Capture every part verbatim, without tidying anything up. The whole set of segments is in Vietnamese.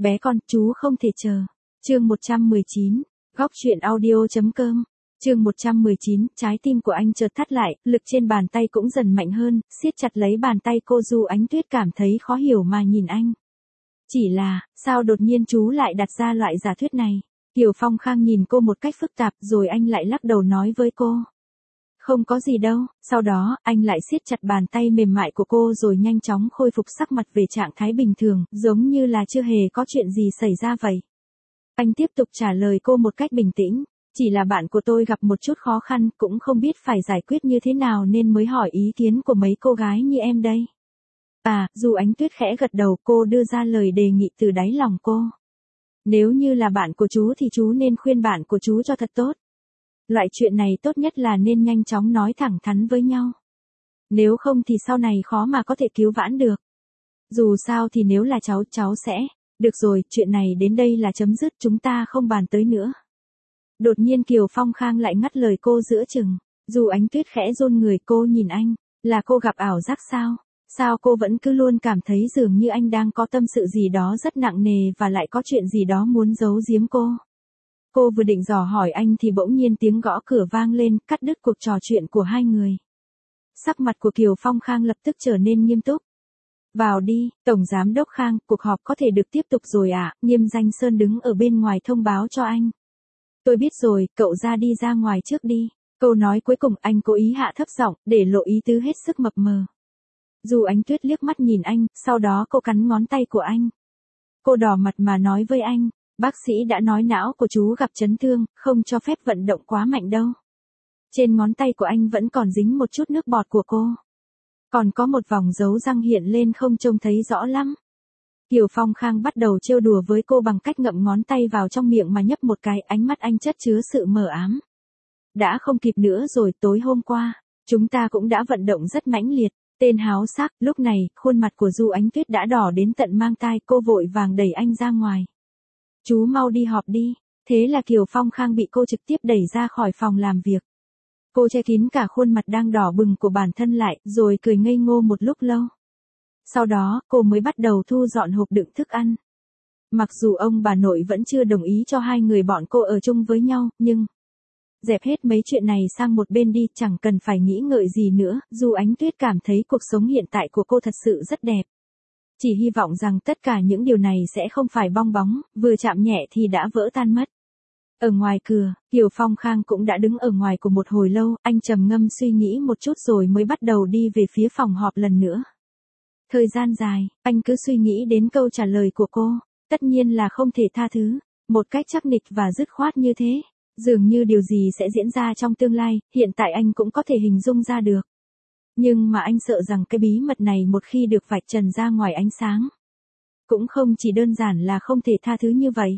Bé con, chú không thể chờ. Chương một trăm mười chín, góc truyện audio chấm com. Chương một trăm mười chín, trái tim của anh chợt thắt lại, lực trên bàn tay cũng dần mạnh hơn, siết chặt lấy bàn tay cô. Du Ánh Tuyết cảm thấy khó hiểu mà nhìn anh. Chỉ là, sao đột nhiên chú lại đặt ra loại giả thuyết này? Kiều Phong Khang nhìn cô một cách phức tạp, rồi anh lại lắc đầu nói với cô. Không có gì đâu. Sau đó, anh lại siết chặt bàn tay mềm mại của cô rồi nhanh chóng khôi phục sắc mặt về trạng thái bình thường, giống như là chưa hề có chuyện gì xảy ra vậy. Anh tiếp tục trả lời cô một cách bình tĩnh. Chỉ là bạn của tôi gặp một chút khó khăn, cũng không biết phải giải quyết như thế nào nên mới hỏi ý kiến của mấy cô gái như em đây. À, Du Ánh Tuyết khẽ gật đầu, cô đưa ra lời đề nghị từ đáy lòng cô. Nếu như là bạn của chú thì chú nên khuyên bạn của chú cho thật tốt. Loại chuyện này tốt nhất là nên nhanh chóng nói thẳng thắn với nhau. Nếu không thì sau này khó mà có thể cứu vãn được. Dù sao thì nếu là cháu, cháu sẽ. Được rồi, chuyện này đến đây là chấm dứt, chúng ta không bàn tới nữa. Đột nhiên Kiều Phong Khang lại ngắt lời cô giữa chừng. Du Ánh Tuyết khẽ run người, cô nhìn anh. Là cô gặp ảo giác sao? Sao cô vẫn cứ luôn cảm thấy dường như anh đang có tâm sự gì đó rất nặng nề và lại có chuyện gì đó muốn giấu giếm cô? Cô vừa định dò hỏi anh thì bỗng nhiên tiếng gõ cửa vang lên, cắt đứt cuộc trò chuyện của hai người. Sắc mặt của Kiều Phong Khang lập tức trở nên nghiêm túc. Vào đi, Tổng Giám đốc Khang, cuộc họp có thể được tiếp tục rồi ạ. À? Nghiêm Danh Sơn đứng ở bên ngoài thông báo cho anh. Tôi biết rồi, cậu ra đi ra ngoài trước đi. Câu nói cuối cùng anh cố ý hạ thấp giọng, để lộ ý tứ hết sức mập mờ. Du Ánh Tuyết liếc mắt nhìn anh, sau đó cô cắn ngón tay của anh. Cô đỏ mặt mà nói với anh, bác sĩ đã nói não của chú gặp chấn thương, không cho phép vận động quá mạnh đâu. Trên ngón tay của anh vẫn còn dính một chút nước bọt của cô. Còn có một vòng dấu răng hiện lên không trông thấy rõ lắm. Kiều Phong Khang bắt đầu trêu đùa với cô bằng cách ngậm ngón tay vào trong miệng mà nhấp một cái, ánh mắt anh chất chứa sự mờ ám. Đã không kịp nữa rồi, tối hôm qua, chúng ta cũng đã vận động rất mãnh liệt. Tên háo sắc, lúc này, khuôn mặt của Du Ánh Tuyết đã đỏ đến tận mang tai, cô vội vàng đẩy anh ra ngoài. Chú mau đi họp đi. Thế là Kiều Phong Khang bị cô trực tiếp đẩy ra khỏi phòng làm việc. Cô che kín cả khuôn mặt đang đỏ bừng của bản thân lại, rồi cười ngây ngô một lúc lâu. Sau đó, cô mới bắt đầu thu dọn hộp đựng thức ăn. Mặc dù ông bà nội vẫn chưa đồng ý cho hai người bọn cô ở chung với nhau, nhưng... Dẹp hết mấy chuyện này sang một bên đi, chẳng cần phải nghĩ ngợi gì nữa. Du Ánh Tuyết cảm thấy cuộc sống hiện tại của cô thật sự rất đẹp. Chỉ hy vọng rằng tất cả những điều này sẽ không phải bong bóng, vừa chạm nhẹ thì đã vỡ tan mất. Ở ngoài cửa, Kiều Phong Khang cũng đã đứng ở ngoài của một hồi lâu, anh trầm ngâm suy nghĩ một chút rồi mới bắt đầu đi về phía phòng họp lần nữa. Thời gian dài, anh cứ suy nghĩ đến câu trả lời của cô, tất nhiên là không thể tha thứ, một cách chắc nịch và dứt khoát như thế. Dường như điều gì sẽ diễn ra trong tương lai, hiện tại anh cũng có thể hình dung ra được. Nhưng mà anh sợ rằng cái bí mật này một khi được vạch trần ra ngoài ánh sáng, cũng không chỉ đơn giản là không thể tha thứ như vậy.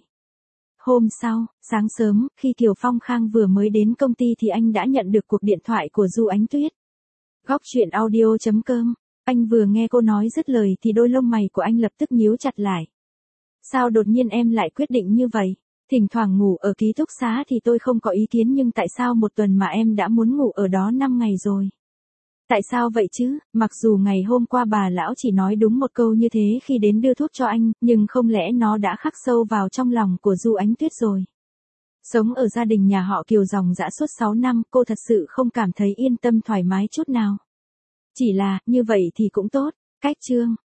Hôm sau, sáng sớm, khi Kiều Phong Khang vừa mới đến công ty thì anh đã nhận được cuộc điện thoại của Du Ánh Tuyết. Góc truyện audio chấm com. Anh vừa nghe cô nói dứt lời thì đôi lông mày của anh lập tức nhíu chặt lại. Sao đột nhiên em lại quyết định như vậy? Thỉnh thoảng ngủ ở ký túc xá thì tôi không có ý kiến, nhưng tại sao một tuần mà em đã muốn ngủ ở đó năm ngày rồi? Tại sao vậy chứ? Mặc dù ngày hôm qua bà lão chỉ nói đúng một câu như thế khi đến đưa thuốc cho anh, nhưng không lẽ nó đã khắc sâu vào trong lòng của Du Ánh Tuyết rồi? Sống ở gia đình nhà họ Kiều dòng dã suốt sáu năm, cô thật sự không cảm thấy yên tâm thoải mái chút nào. Chỉ là, như vậy thì cũng tốt. Cách chương